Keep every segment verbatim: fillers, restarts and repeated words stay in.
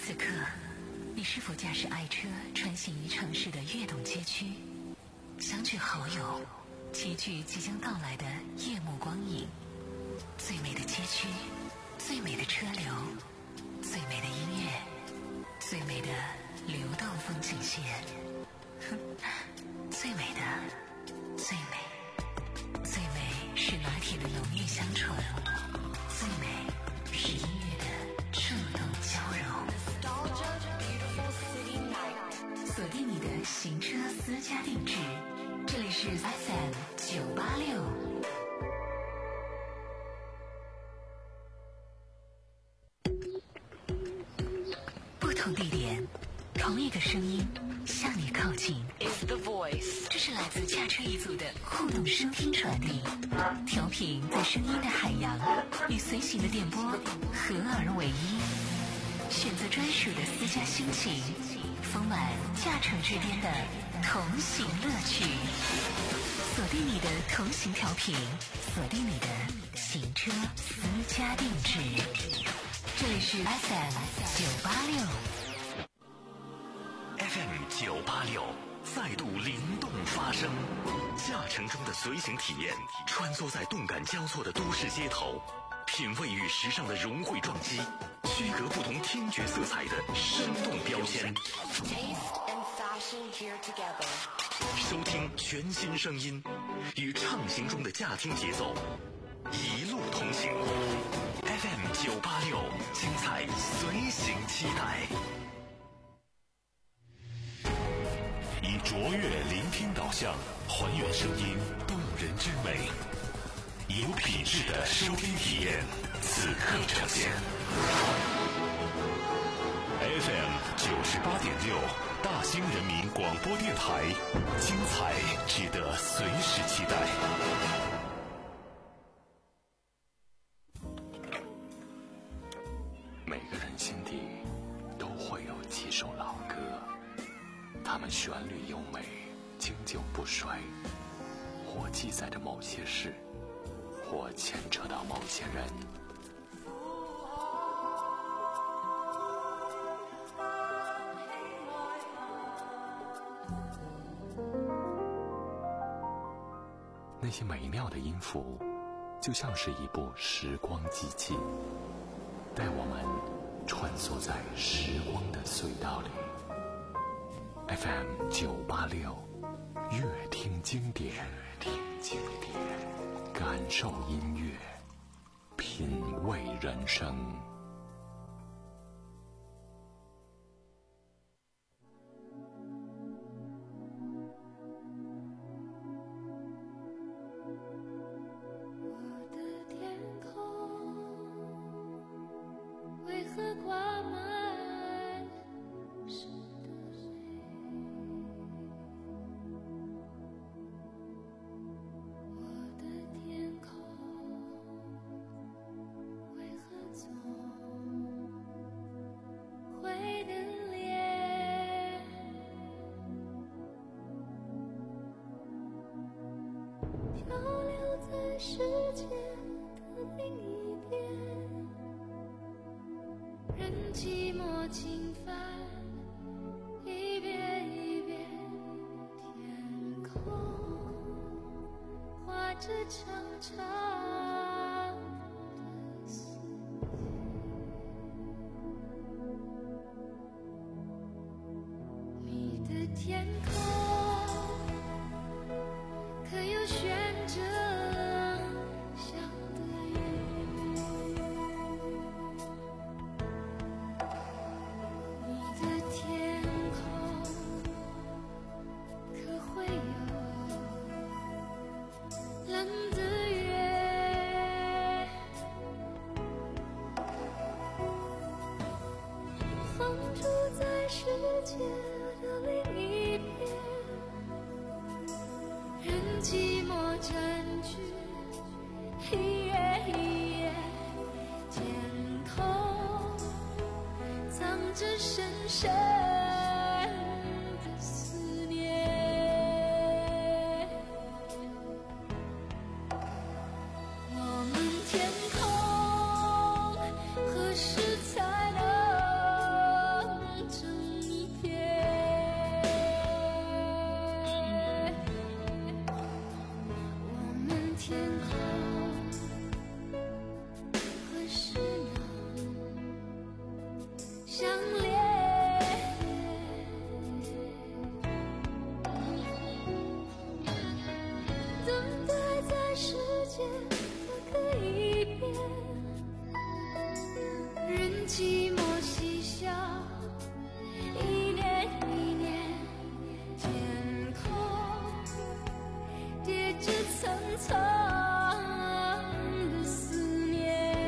此刻，你是否驾驶爱车穿行于城市的跃动街区，相聚好友，齐聚即将到来的夜幕光影？最美的街区，最美的车流，最美的音乐，最美的流动风景线，最美的，最美，最美是拿铁的浓郁香醇，最美是音乐的触动交融。锁定你的行车私家定制，这里是 F M 九八六。不同地点，同一个声音向你靠近。 Is the voice？ 这是来自驾车一族的互动收听传递，调频在声音的海洋与随行的电波合而为一，选择专属的私家心情，丰满驾乘之间的同行乐趣。锁定你的同行调频，锁定你的行车私家定制。这里是 F M 九八六 F M 九八六再度灵动发声，驾乘中的随行体验，穿梭在动感交错的都市街头，品味与时尚的融汇撞击，区隔不同听觉色彩的生动标签。 Taste and fashion here together。 收听全新声音，与畅行中的驾听节奏，一路同行。F M 九八六，精彩随行期待。以卓越聆听导向，还原声音动人之美，有品质的收听体验，此刻呈现。F M 九十八点六，大兴人民广播电台，精彩值得随时期待。每个人心底都会有几首老歌，它们旋律优美，经久不衰，或记载着某些事，或牵扯到某些人。那些美妙的音符，就像是一部时光机器，带我们穿梭在时光的隧道里。F M 九八六，乐听经典，乐听经典，感受音乐，品味人生。 天空何时才能相恋。等待在时间的可以变，任寂寞嬉笑，一年一年，天空叠着层层的思念。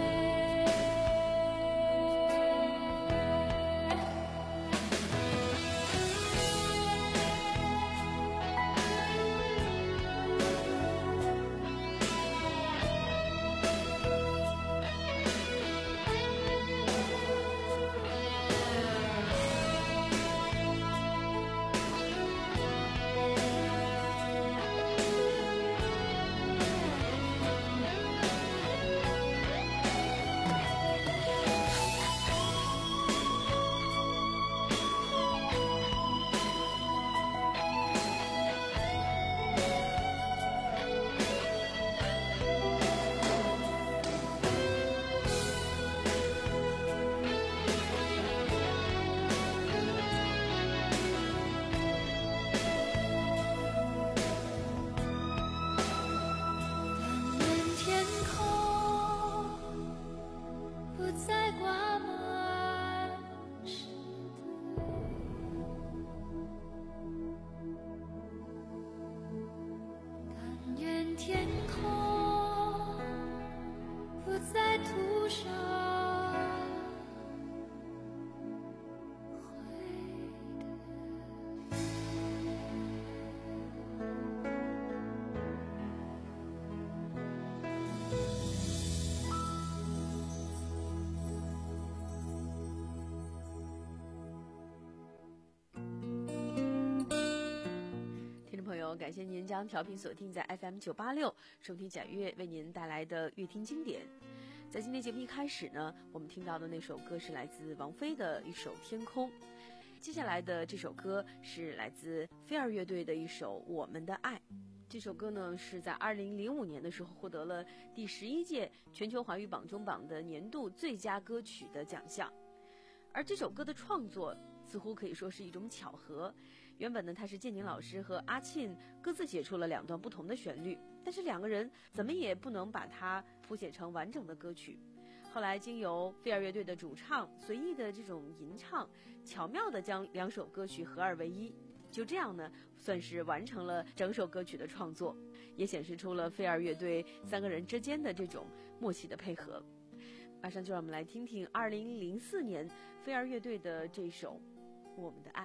感谢您将调频锁定在 F M 九八六，收听贾悦为您带来的乐听经典。在今天节目一开始呢，我们听到的那首歌是来自王菲的一首《天空》，接下来的这首歌是来自飞儿乐队的一首《我们的爱》。这首歌呢是在二零零五年的时候获得了第十一届全球华语榜中榜的年度最佳歌曲的奖项。而这首歌的创作似乎可以说是一种巧合，原本呢他是建宁老师和阿沁各自写出了两段不同的旋律，但是两个人怎么也不能把它谱写成完整的歌曲。后来经由飞儿乐队的主唱随意的这种吟唱，巧妙地将两首歌曲合二为一，就这样呢算是完成了整首歌曲的创作，也显示出了飞儿乐队三个人之间的这种默契的配合。马上就让我们来听听二零零四年飞儿乐队的这首《我们的爱》。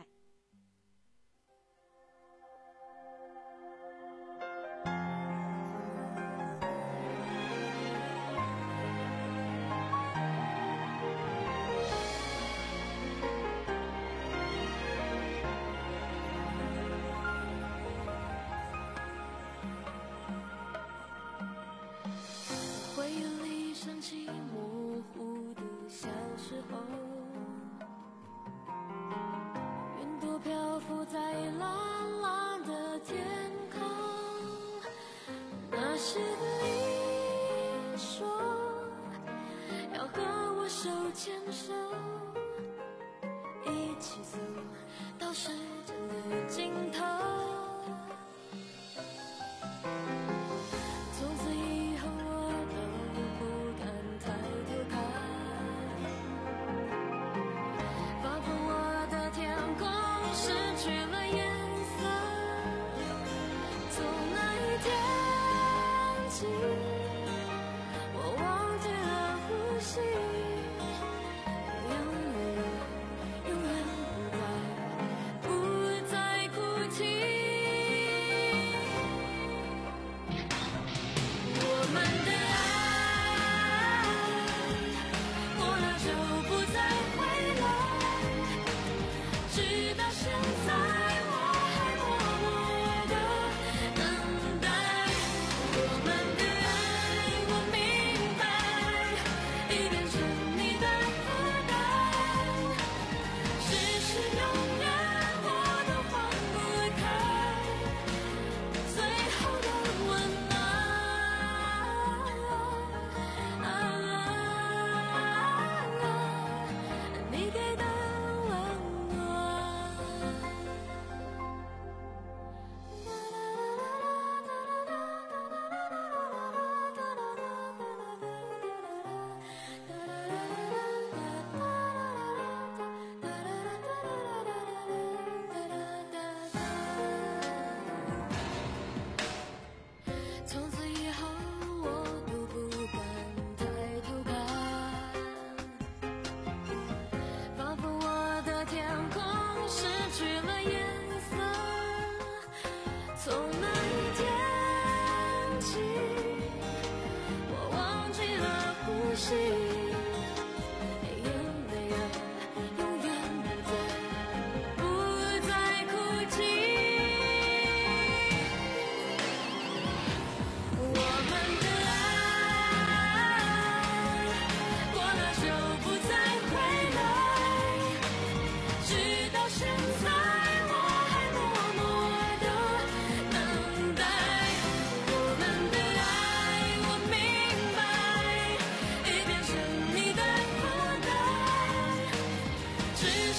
回忆里想起模糊的小时候，云朵漂浮在蓝蓝的天空，那时的你说要和我手牵手，一起走到时间的尽头。从此以后我都不敢抬头看，仿佛我的天空失去了颜色。从那一天起，我忘记了呼吸，用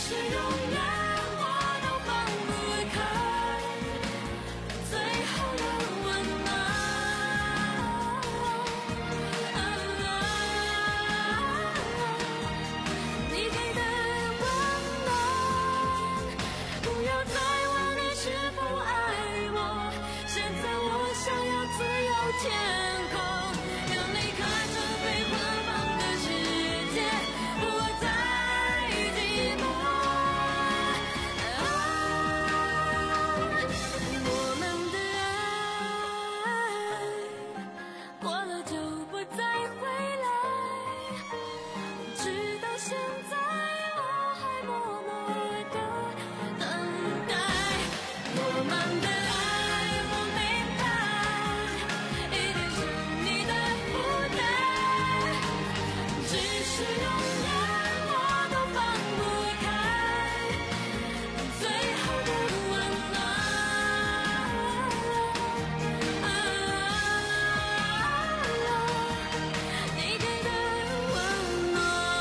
使永远我都放不开最后的温暖。你给的温暖，不要再问你是否爱我，现在我想要自由天空，让你看着被捆绑的世界，不再寂寞。我们的爱过了就不再回来，直到现在我还默默的等待。我们的爱我明白，一定是你的负担，只是永远我都放不开最后的温暖。你给的温暖。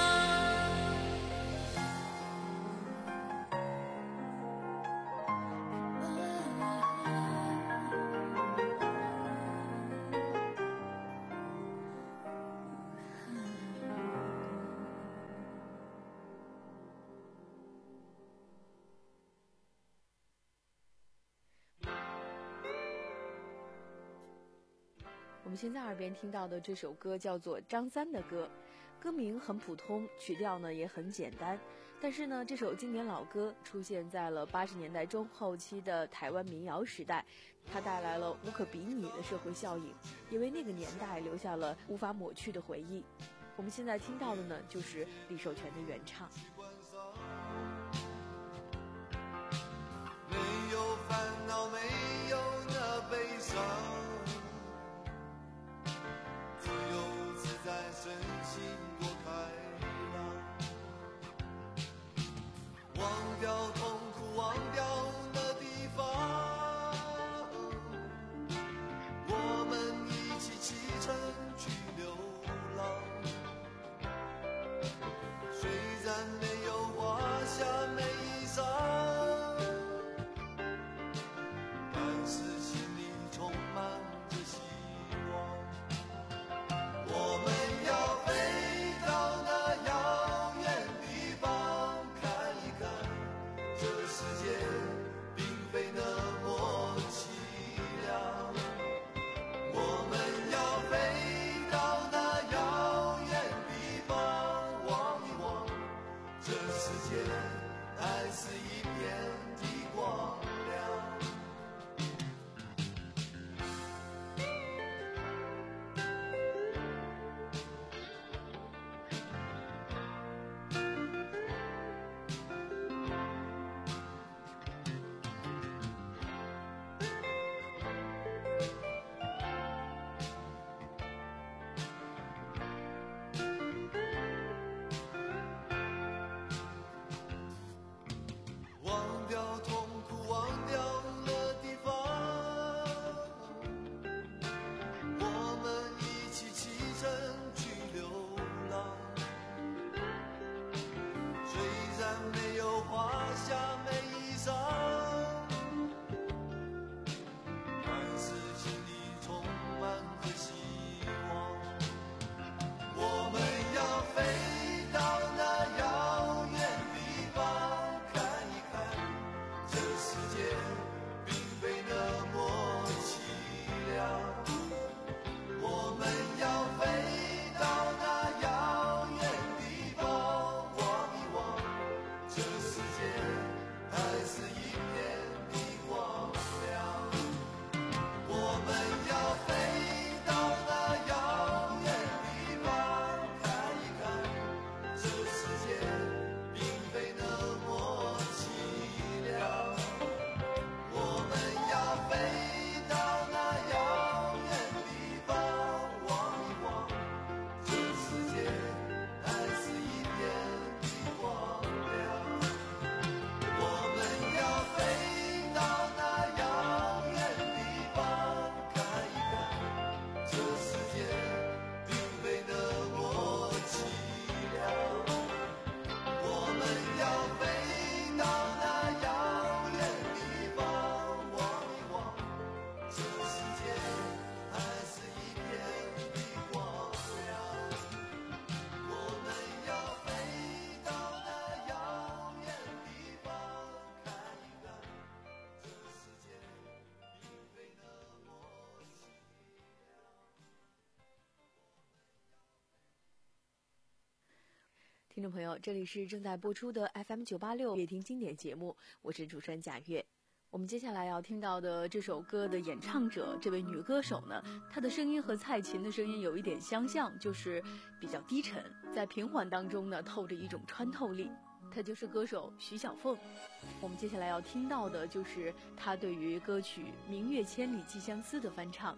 我们现在耳边听到的这首歌叫做张三的歌，歌名很普通，曲调呢也很简单，但是呢这首经典老歌出现在了八十年代中后期的台湾民谣时代，它带来了无可比拟的社会效应，也为那个年代留下了无法抹去的回忆。我们现在听到的呢就是李寿全的原唱。 没有烦恼，没有那悲伤，自由自在，身心多开朗，忘掉痛苦，忘掉那地方，我们一起启程去流浪，虽然没有华厦美衣裳，但是心里充满着希望。我们要飞到那遥远地方，看一看这世界并非那么凄凉。我们要飞到那遥远地方，望一望这世界还是一片的光亮。忘掉痛苦，忘掉那地方，我们一起启程去流浪。虽然没有华厦美衣裳，但是心里充满着希望。我们要飞到那遥远地方，看一看这世界并非那么凄凉。我们要飞到那遥远地方，望一望这世界还听众朋友，这里是正在播出的 F M 九八六乐听经典节目，我是主持人贾月。我们接下来要听到的这首歌的演唱者，这位女歌手呢，她的声音和蔡琴的声音有一点相像，就是比较低沉，在平缓当中呢，透着一种穿透力。她就是歌手徐小凤。我们接下来要听到的就是她对于歌曲《明月千里寄相思》的翻唱。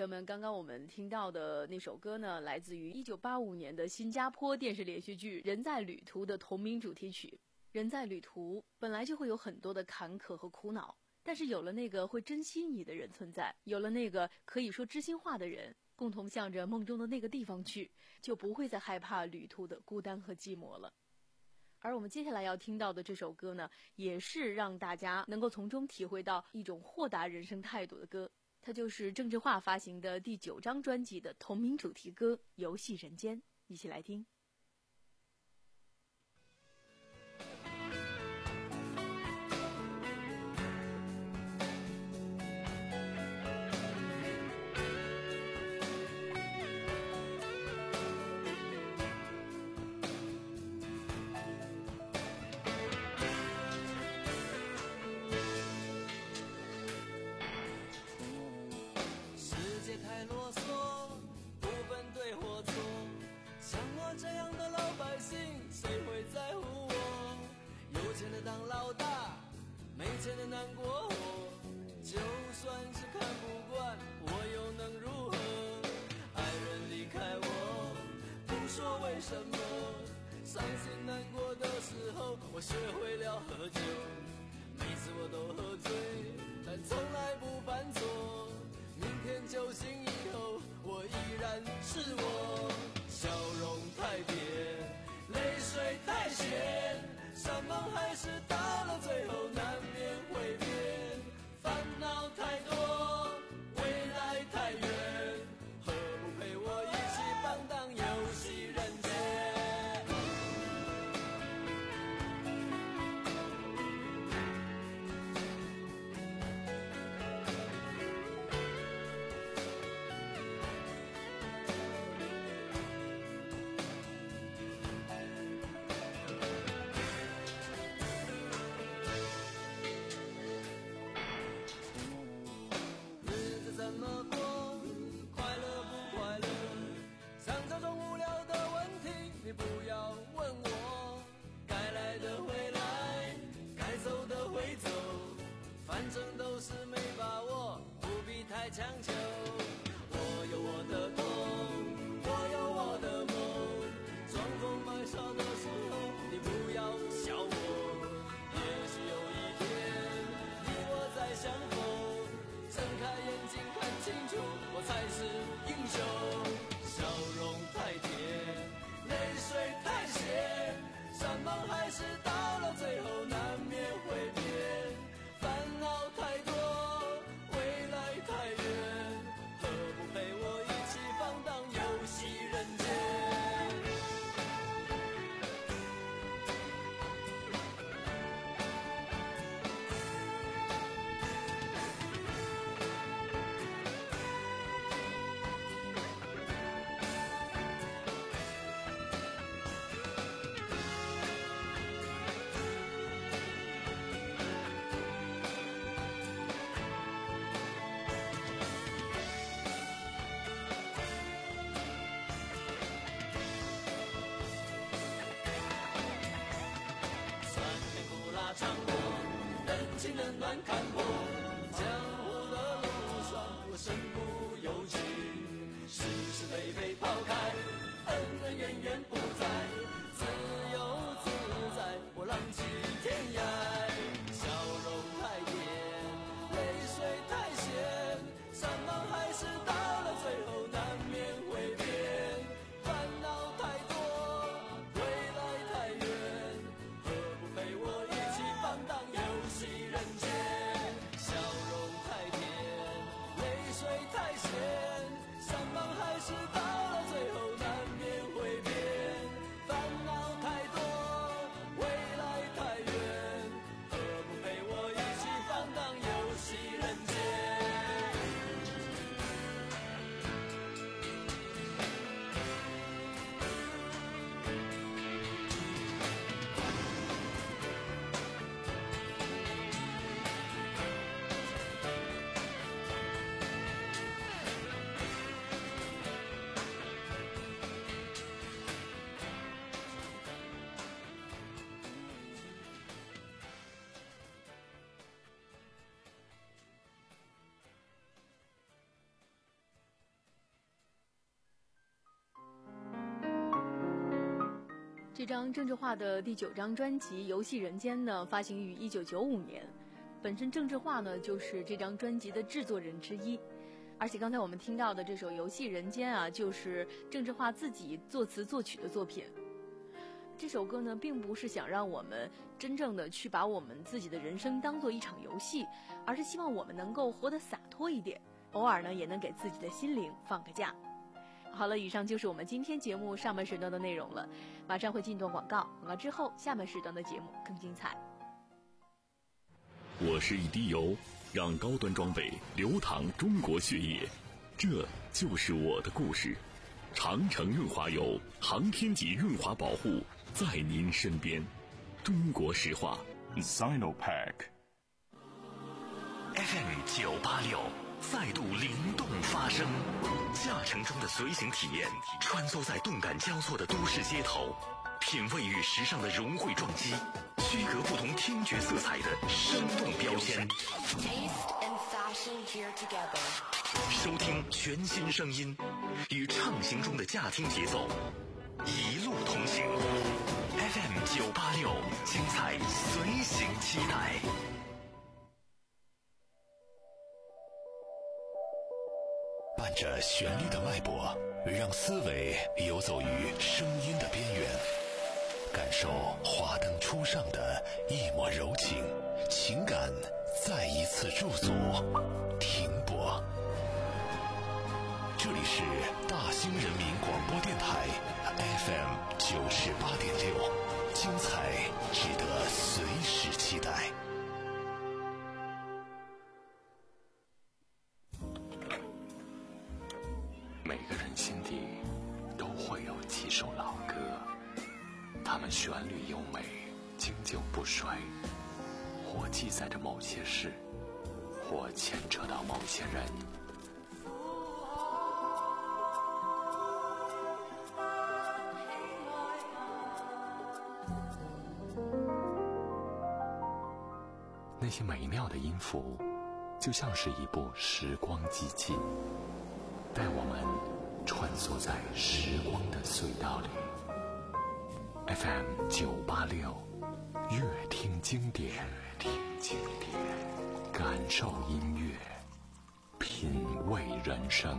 友们，刚刚我们听到的那首歌呢，来自于一九八五年的新加坡电视连续剧《人在旅途》的同名主题曲。人在旅途本来就会有很多的坎坷和苦恼，但是有了那个会珍惜你的人存在，有了那个可以说知心话的人，共同向着梦中的那个地方去，就不会再害怕旅途的孤单和寂寞了。而我们接下来要听到的这首歌呢，也是让大家能够从中体会到一种豁达人生态度的歌，它就是郑智化发行的第九张专辑的同名主题歌《游戏人间》，一起来听。 太啰嗦，不分对或错，像我这样的老百姓，谁会在乎我？有钱的当老大，没钱的难过活，就算是看不惯，我又能如何？爱人离开我，不说为什么，伤心难过的时候，我学会了喝酒，每次我都喝醉，但从来不犯错。明天酒醒以后，我依然是我，笑容太甜，泪水太咸，山盟海誓到了最后难免会变，烦恼太多，未来太远，何不陪我一起放荡游戏人间？你不要问我，该来的会来，该走的会走，反正都是没把握，不必太强求。我有我的梦，我有我的梦，装疯卖傻的时候，你不要笑我。也许有一天，你我再相逢，睁开眼睛看清楚，我才是英雄。笑容太甜，泪水太咸，山盟海誓到了最后难免会变，烦恼太多，未来太远，何不陪我一起放荡游戏人间？冷暖看破，江湖的路上我身不由己，是是非非抛开，恩恩怨怨不再，自由自在，我浪迹天涯。笑容太甜，泪水太咸，山盟海誓到了最后难免会变，烦恼太多，未来太远，何不陪我一起放荡游戏人间？笑容太甜，泪水太咸，山盟海誓到了最后难免会变， 这张郑智化的第九张专辑《游戏人间》呢，发行于一九九五年。本身郑智化呢，就是这张专辑的制作人之一。而且刚才我们听到的这首《游戏人间》啊，就是郑智化自己作词作曲的作品。这首歌呢，并不是想让我们真正的去把我们自己的人生当做一场游戏，而是希望我们能够活得洒脱一点，偶尔呢，也能给自己的心灵放个假。好了，以上就是我们今天节目上半时段的内容了。马上会进段广告，广告之后，下半时段的节目更精彩。 我是一滴油，让高端装备流淌中国血液，这就是我的故事。长城润滑油，航天级润滑保护，在您身边。中国石化 Sinopac F M 九八六再度灵动发声，驾乘中的随行体验，穿梭在动感交错的都市街头，品味与时尚的融汇撞击，区隔不同听觉色彩的生动标签。 Taste and fashion here together. 收听全新声音，与畅行中的驾听节奏，一路同行。F M 九八六，精彩随行期待。伴着旋律的脉搏，让思维游走于声音的边缘，感受华灯初上的一抹柔情，情感再一次驻足停泊。这里是大兴人民广播电台 F M 九十八点六，精彩值得随时期待。每个人心底都会有几首老歌，它们旋律优美，经久不衰，或记载着某些事，或牵扯到某些人。那些美妙的音符，就像是一部时光机器，带我们穿梭在时光的隧道里。F M 九八六，乐听经典，乐听经典，感受音乐，品味人生。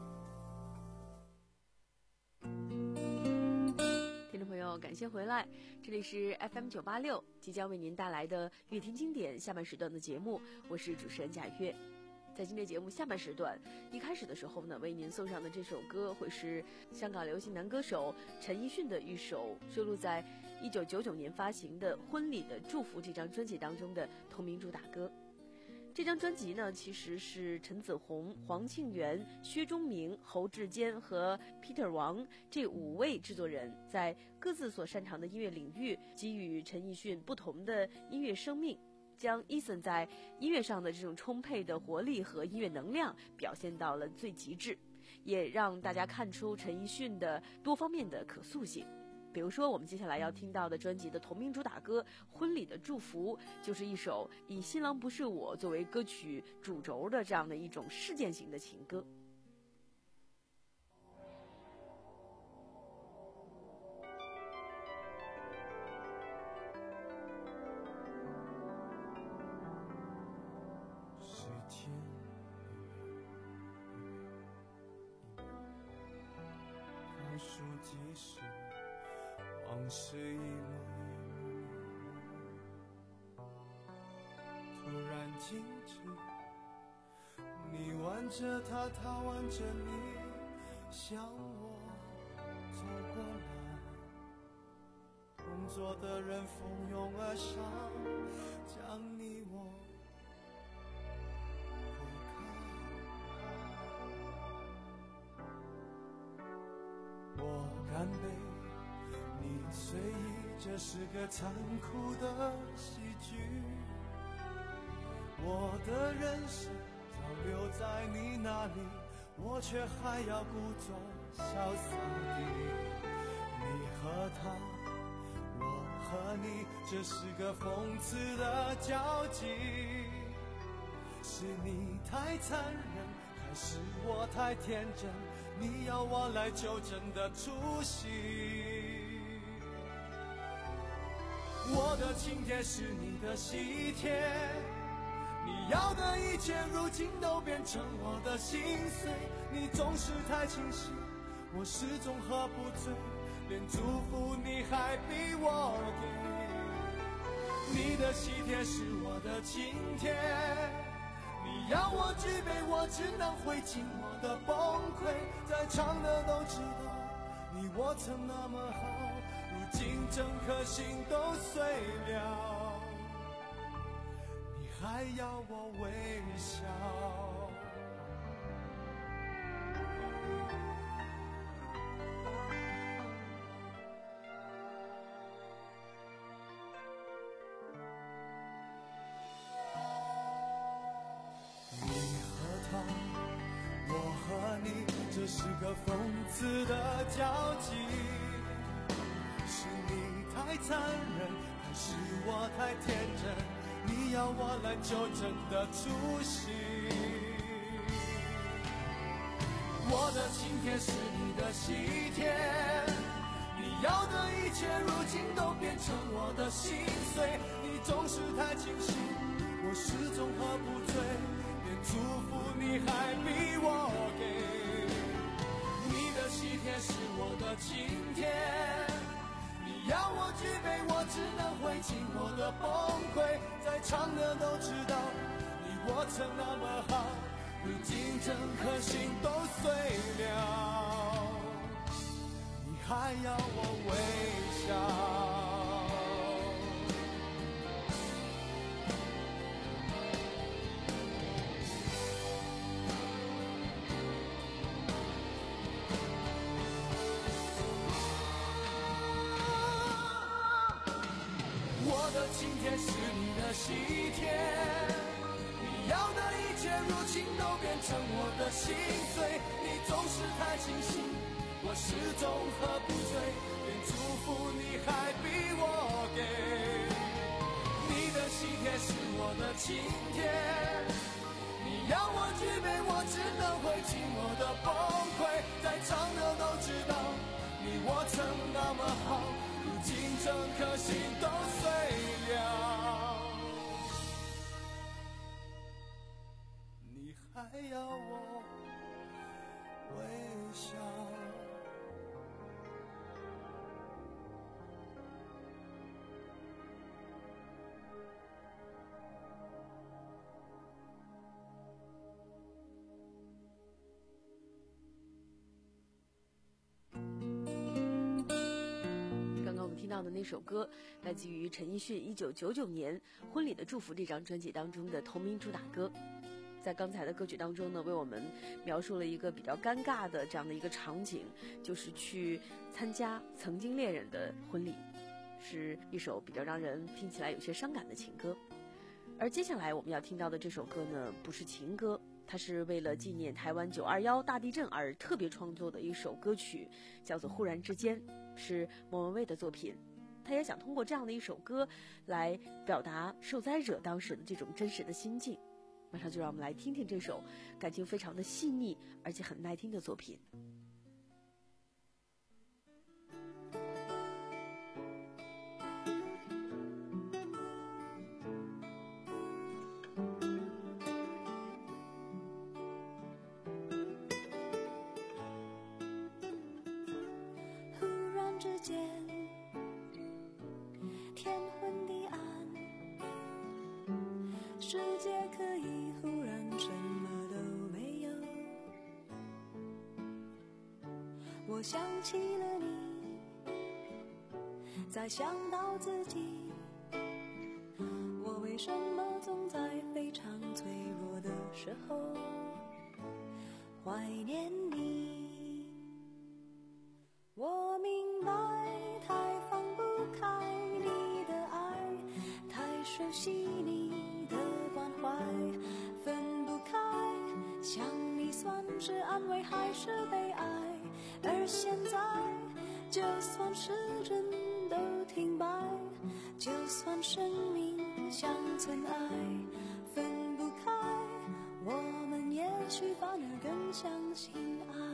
听众朋友，感谢回来，这里是 F M 九八六，即将为您带来的乐听经典下半时段的节目，我是主持人贾月。在今天节目下半时段一开始的时候呢，为您送上的这首歌会是香港流行男歌手陈奕迅的一首收录在一九九九年发行的《婚礼的祝福》这张专辑当中的同名主打歌。这张专辑呢，其实是陈子红、黄庆元、薛忠明、侯志坚和 Peter 王这五位制作人在各自所擅长的音乐领域给予陈奕迅不同的音乐生命，将 Eason 在音乐上的这种充沛的活力和音乐能量表现到了最极致，也让大家看出陈奕迅的多方面的可塑性。比如说我们接下来要听到的专辑的同名主打歌《婚礼的祝福》，就是一首以新郎不是我作为歌曲主轴的这样的一种事件型的情歌。 时间倒数计时，往事一幕突然静止，你挽着他，他挽着你，向我走过来，同桌的人蜂拥而上，将你我我干杯，你随意，这是个残酷的喜剧。我的人生早留在你那里，我却还要故作潇洒地。你和他，我和你，这是个讽刺的交集。是你太残忍，还是我太天真？你要我来纠正的出息。 的请帖是你的喜帖，你要的一切如今都变成我的心碎。你总是太清醒，我始终喝不醉，连祝福你还逼我给。你的喜帖是我的请帖，你要我举杯，我只能会尽我的崩溃。在场的都知道你我曾那么好，如今整颗心都碎了，你还要我微笑。这是个讽刺的交集，是你太残忍，还是我太天真？你要我来纠正的出息。我的请帖是你的喜帖，你要的一切如今都变成我的心碎。你总是太清醒，我始终喝不醉，连祝福你还逼我给。喜帖是我的请帖，你要我举杯，我只能会尽我的崩溃。在场的都知道你我曾那么好，如今整颗心都碎了，你还要我微笑。请帖是你的喜帖，你要的一切如今都变成我的心碎。你总是太清醒，我始终喝不醉，连祝福你还逼我给。你的喜帖是我的请帖，你要我举杯，我只能会尽我的崩溃。在场的都知道你我曾那么好，如今整颗心都碎了，你还要我微笑。 听到的那首歌来自于陈奕迅一九九九年《婚礼的祝福》这张专辑当中的同名主打歌。在刚才的歌曲当中呢，为我们描述了一个比较尴尬的这样的一个场景，就是去参加曾经恋人的婚礼，是一首比较让人听起来有些伤感的情歌。而接下来我们要听到的这首歌呢，不是情歌，它是为了纪念台湾九二一大地震而特别创作的一首歌曲，叫做《忽然之间》，是莫文蔚的作品。他也想通过这样的一首歌来表达受灾者当时的这种真实的心境。马上就让我们来听听这首感情非常的细腻而且很耐听的作品。 忽然之间天昏地暗，世界可以忽然什么都没有。我想起了你，再想到自己，我为什么总在非常脆弱的时候怀念你？我明白太放不开你的爱，太熟悉你的关怀，分不开想你算是安慰还是悲哀。而现在就算时针都停摆，就算生命像尘埃，分不开我们也许反而更相信爱。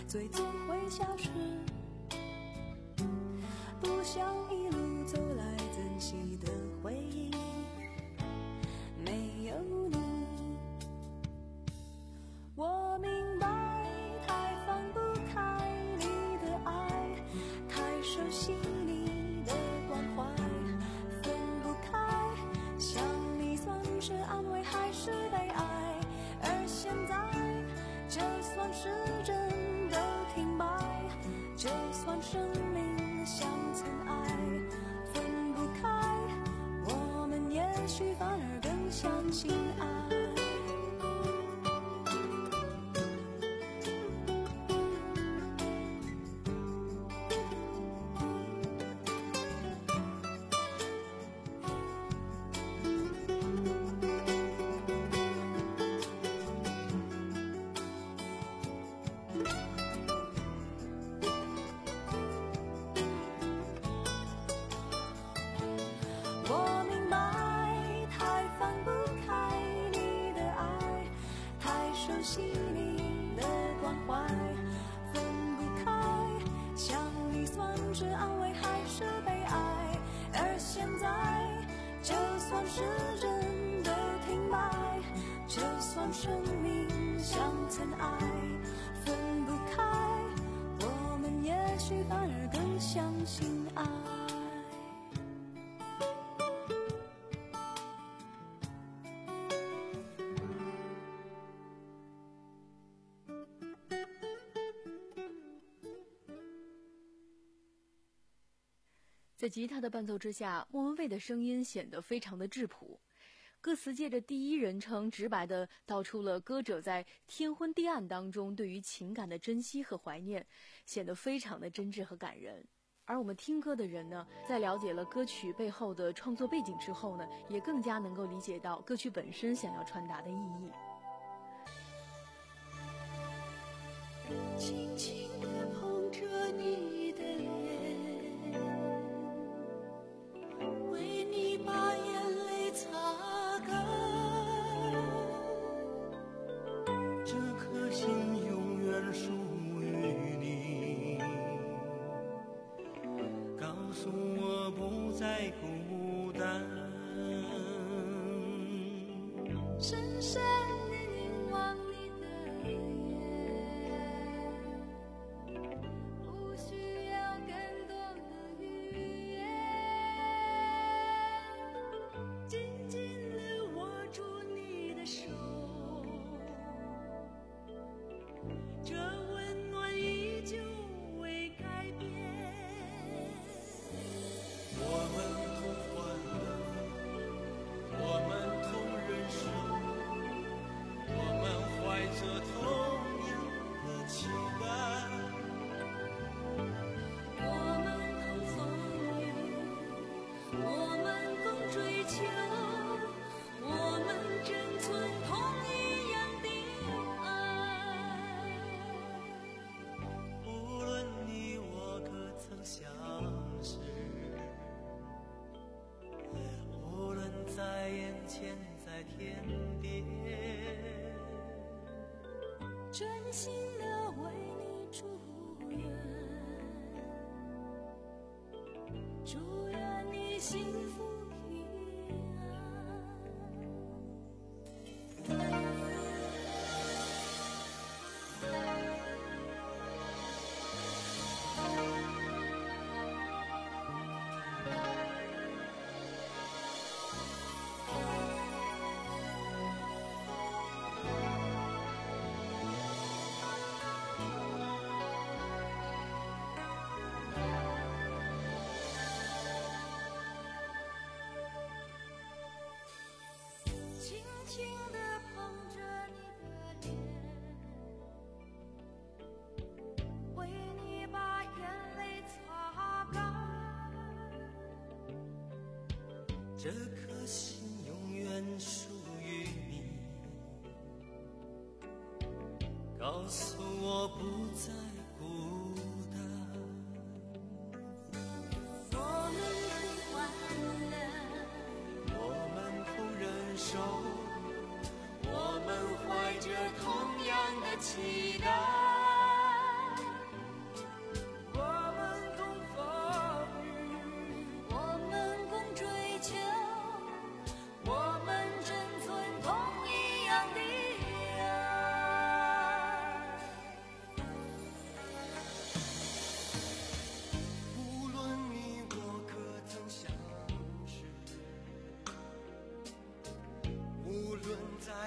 最终会消失。不想一路走来珍惜的回忆没有你。我明白太放不开你的爱，太熟悉你的关怀，分不开，想你算是安慰还是悲哀？而现在就算时针都停摆，就算生命像尘埃，分不开，我们也许反而更相信爱。我明白太放不开你的爱，太熟悉你的关怀，分不开，想你算是安慰还是悲哀？而现在就算时针都停摆，就算生命像尘埃，分不开，我们也许反而更相信爱。 在吉他的伴奏之下，莫文蔚的声音显得非常的质朴，歌词借着第一人称直白地道出了歌者在天昏地暗当中对于情感的珍惜和怀念，显得非常的真挚和感人。而我们听歌的人呢，在了解了歌曲背后的创作背景之后呢，也更加能够理解到歌曲本身想要传达的意义。 轻轻地碰着你的脸，为你把眼泪擦干， 这颗心永远属于你，告诉我不再孤单。 深深地凝望你的眼，不需要更多的语言，紧紧地握住你的手，这温暖依旧未改变。 我们同欢乐，我们同忍受，我们怀着同样的期待。 我们共风雨，我们共追求，我们珍存同一样的爱。 无论你我可曾相识，无论在眼前在天边， 真心的为你祝愿，祝愿你幸福平轻轻地碰着你的脸，为你把眼泪擦干， 这颗心永远属于你，告诉我不再孤单。 我们同欢乐， 我们同忍受，我们怀着同样的期待。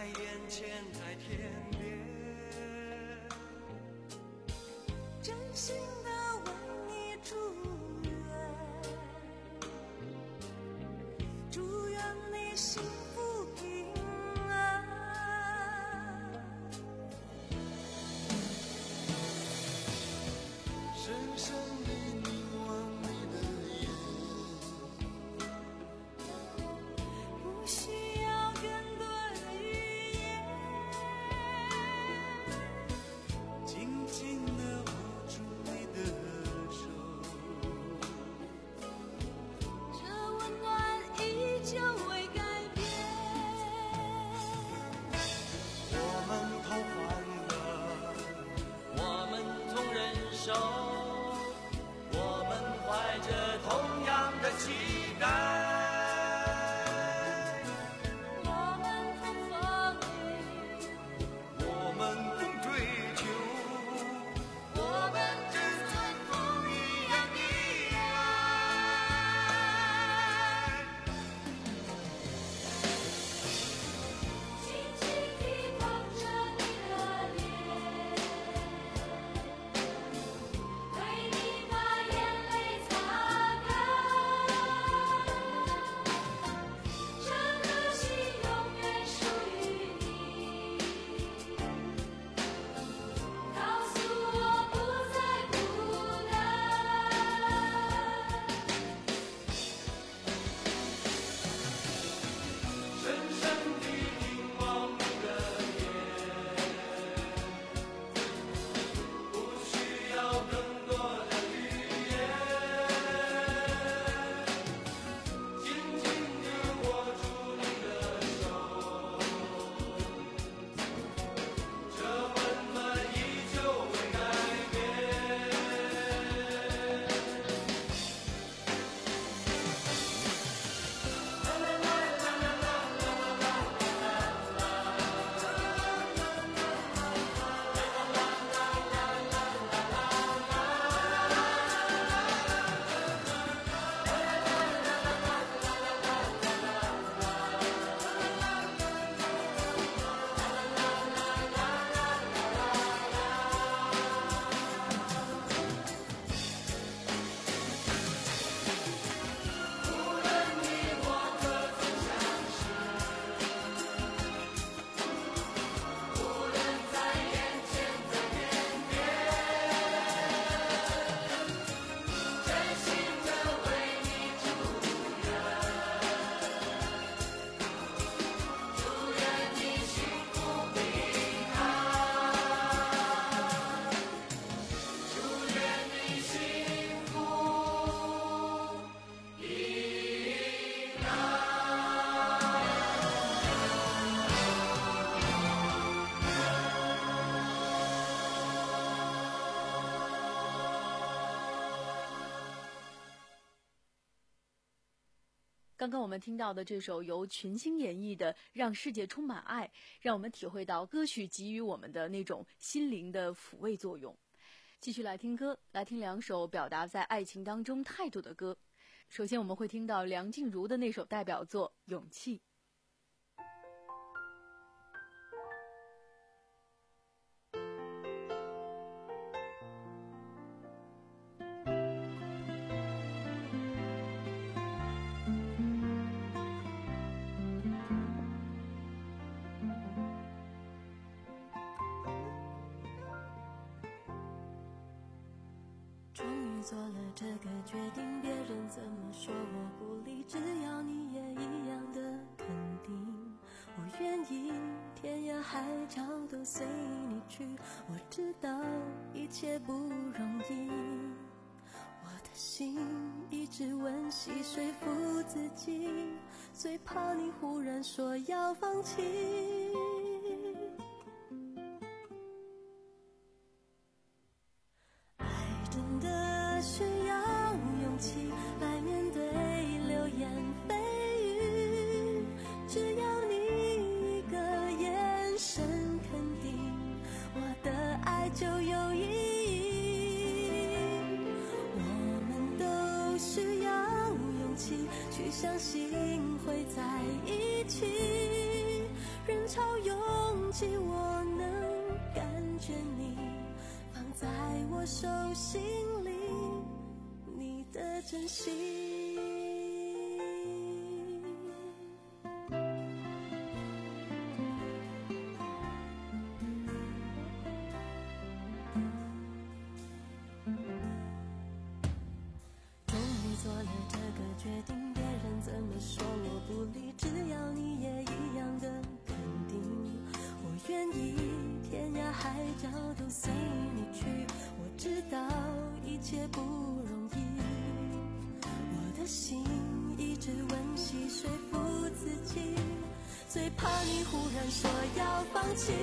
在眼前，在天边， 真心的为你祝愿，祝愿你幸福平安。 深深地凝望你的眼， 不需要更多的语言， 紧紧地握住你的手， 这温暖依旧未改变。 我们同欢乐，我们同忍受，我们怀着同样的期待。 我们同风雨， 我们共追求，我们只尊不一样的爱。 轻轻地捧着你的脸，为你把眼泪擦干。这颗心永远属于你，告诉我不再孤单。 深深地凝望你的眼，不需要更多的语言，紧紧地握住你的手，这温暖依旧未改变。 刚刚我们听到的这首由群星演绎的《让世界充满爱》，让我们体会到歌曲给予我们的那种心灵的抚慰作用。继续来听歌，来听两首表达在爱情当中态度的歌。首先我们会听到梁静茹的那首代表作《勇气》。 终于做了这个决定，别人怎么说我不理，只要你也一样的肯定，我愿意天涯海角都随你去。我知道一切不容易，我的心一直温习说服自己，最怕你忽然说要放弃。真的需要勇气来面对流言蜚语，只要你一个眼神肯定，我的爱就有意义。我们都需要勇气去相信会在一起， 人潮拥挤，我能感觉你放在我手心里，你的真心。终于做了这个决定，别人怎么说我不理，只要你也一样的肯定，我愿意天涯海角都随你去。我知道一切不容易，我的心一直温习说服自己，最怕你忽然说要放弃。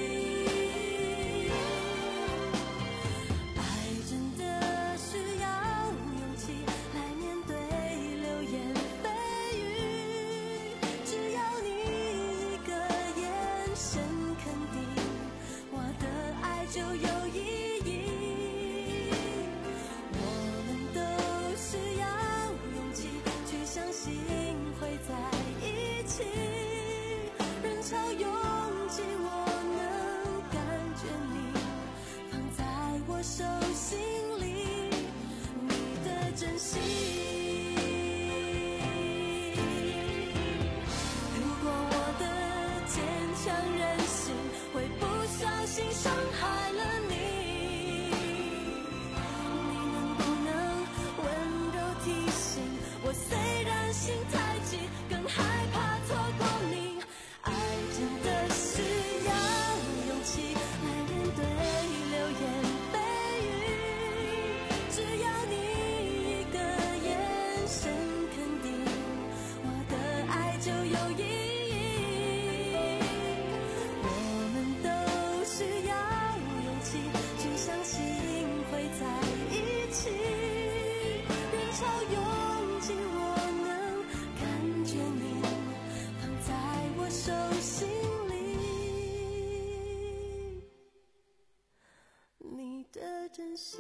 真心。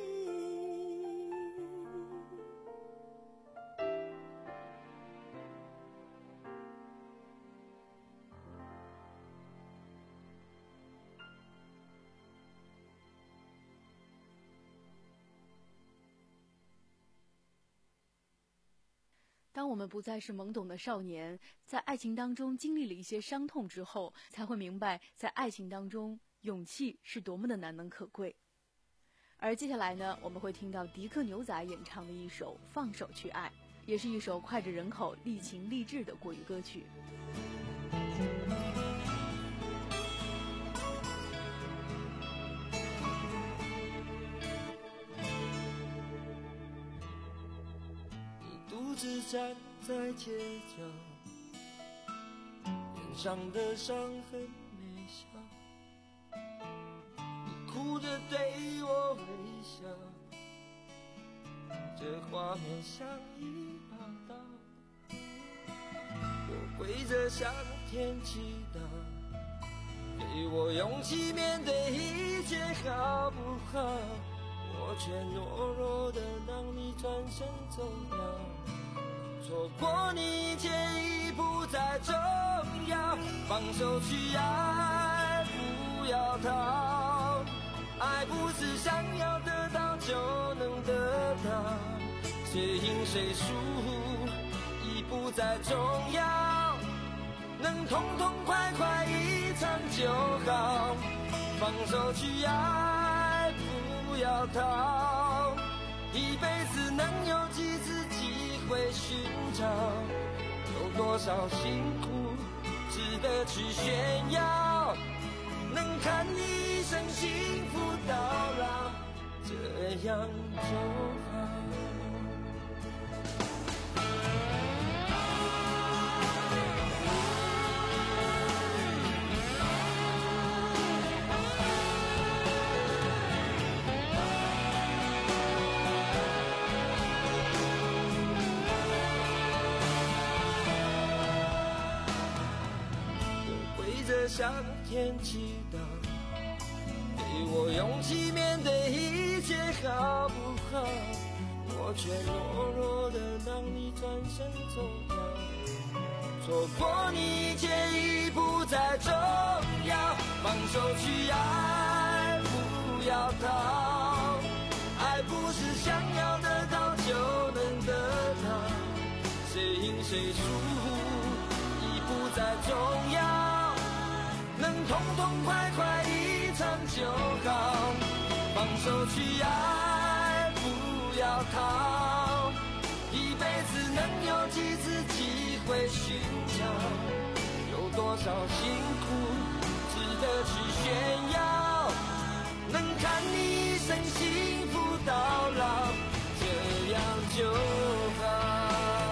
当我们不再是懵懂的少年，在爱情当中经历了一些伤痛之后，才会明白，在爱情当中，勇气是多么的难能可贵。而接下来呢，我们会听到迪克牛仔演唱的一首《放手去爱》，也是一首脍炙人口、励情励志的国语歌曲。 独自站在街角，脸上的伤痕没消，你哭着对我微笑，这画面像一把刀，我跪着向天祈祷，给我勇气面对一切好不好？我却懦弱的让你转身走了，错过你一切已不再重要，放手去爱，不要逃，爱不是想要得到就能得到，谁赢谁输已不再重要，能痛痛快快一场就好，放手去爱，不要逃，一辈子能有几次机会寻找，有多少辛苦值得去炫耀，能看你一生幸福到老，这样就好。向天祈祷，给我勇气面对一切好不好？我却懦弱的让你转身走掉，错过你一切已不再重要，放手去爱，不要逃。爱不是想要得到就能得到，谁赢谁输已不再重要，能痛痛快快一场就好。放手去爱，不要逃，一辈子能有几次机会寻找，有多少辛苦值得去炫耀，能看你一生幸福到老，这样就好。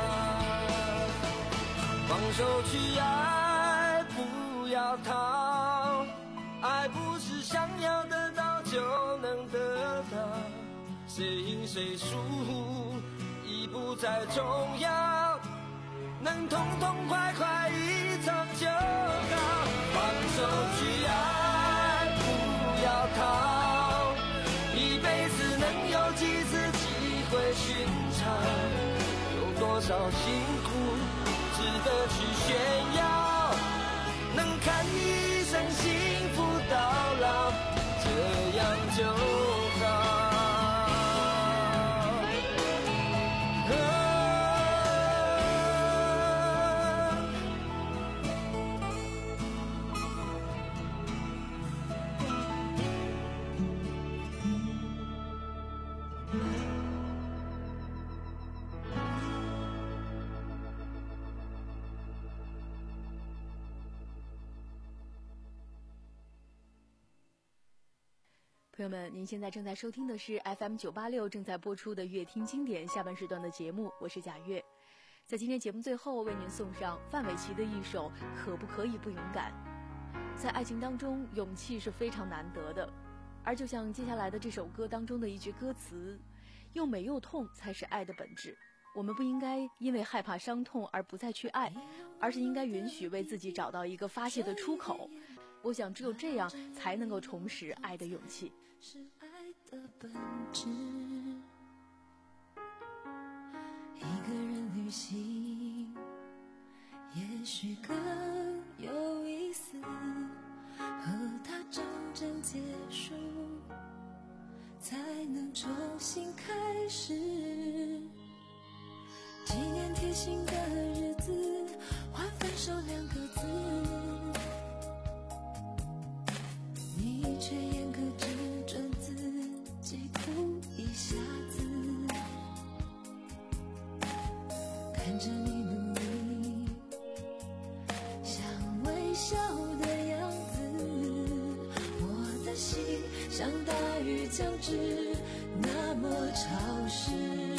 放手去爱，不要逃，爱不是想要得到就能得到，谁赢谁输已不再重要，能痛痛快快一场就好。放手去爱，不要逃，一辈子能有几次机会寻常，有多少辛苦值得去炫耀，能看你一生幸福到老，这样就好。 朋友们，您现在正在收听的是 F M 九八六正在播出的乐听经典下半时段的节目，我是贾月。在今天节目最后，为您送上范玮琪的一首《可不可以不勇敢》。在爱情当中，勇气是非常难得的，而就像接下来的这首歌当中的一句歌词，又美又痛才是爱的本质。我们不应该因为害怕伤痛而不再去爱，而是应该允许为自己找到一个发泄的出口。我想只有这样才能够重拾爱的勇气。 是爱的本质，一个人旅行也许更有意思，和他真正结束才能重新开始。纪念贴心的日子，换分手两个字，你却严格只准自己哭一下子，看着你努力想微笑的样子，我的心像大雨将至，那么潮湿。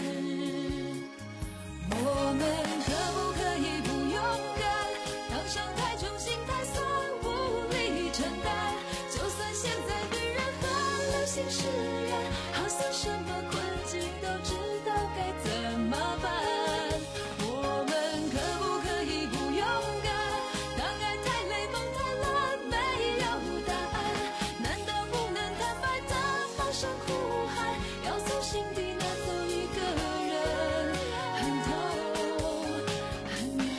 我们可不可以不勇敢，当伤太重心太酸无力承担，就算现在女人很流行释然，好像什么困境都知道该怎么办。我们可不可以不勇敢，当爱太累梦太乱没有答案，难道不能坦白的放声哭喊，要从心底拿走一个人，很痛很难。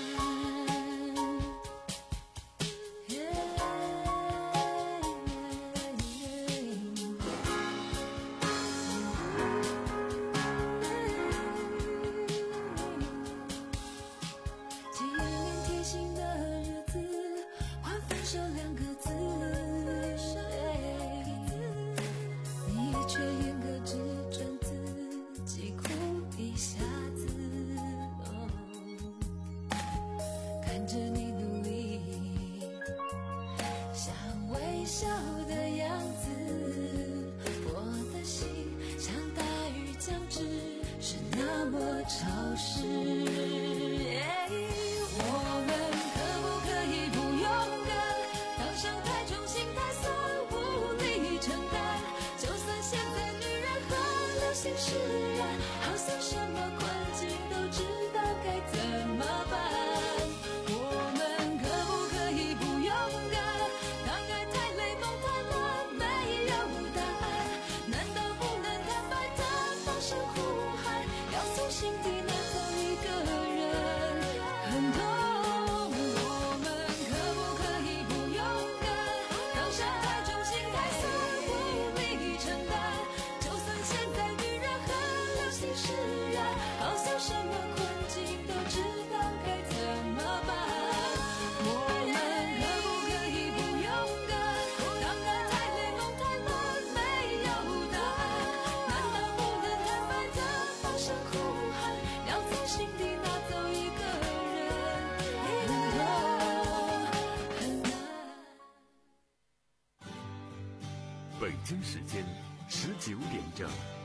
纪念贴心的日子，换分手两个字，你却严格只准自己哭一下子，哦，看着你努力想微笑的样子，我的心像大雨将至，是那么潮湿。我们可不可以不勇敢，当伤太重心太酸无力承担，就算现在女人很流行释然，好像什么困境都知道该怎么办。我们可不可以不勇敢，当爱太累梦太乱没有答案，难道不能坦白的放声哭喊，要从心底拿走一个人，很痛。我们可不可以什么困境都知道该怎么办。我们可不可以不勇敢？当然太累梦太乱，没有答案。难道不能坦白的大声呼喊，要从心底拿走一个人？哦，很难。 北京时间十九点整。